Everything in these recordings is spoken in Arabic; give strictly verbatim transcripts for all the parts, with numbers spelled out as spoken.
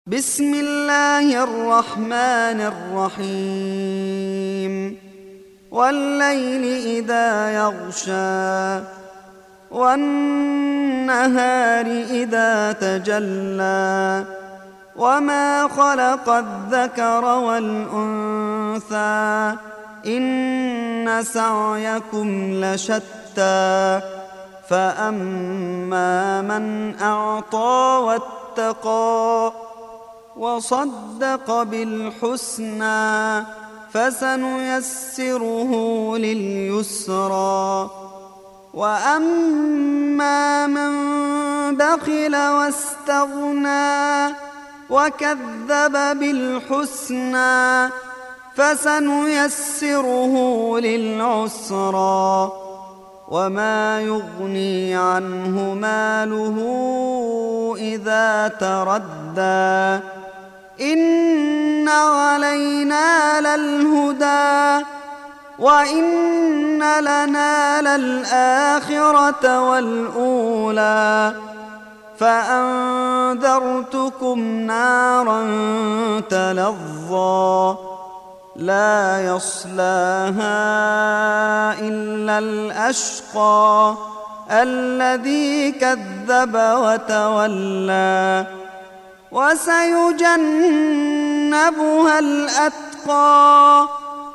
بسم الله الرحمن الرحيم والليل إذا يغشى والنهار إذا تجلى وما خلق الذكر والأنثى إن سعيكم لشتى فأما من أعطى واتقى وصدق بالحسنى فسنيسره لليسرى وأما من بخل واستغنى وكذب بالحسنى فسنيسره للعسرى وما يغني عنه ماله إذا تردى إن علينا للهدى وإن لنا للآخرة والأولى فأنذرتكم نارا تلظى لا يصلاها إلا الأشقى الذي كذب وتولى وسيجنبها الأتقى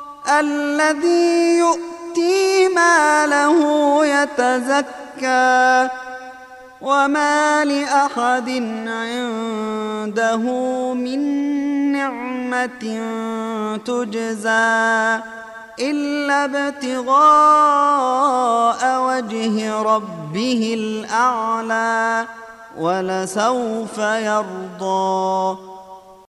الذي يؤتي ماله يتزكى وما لأحد عنده من نعمة تجزى إلا ابتغاء وجه ربه الأعلى ولسوف يرضى.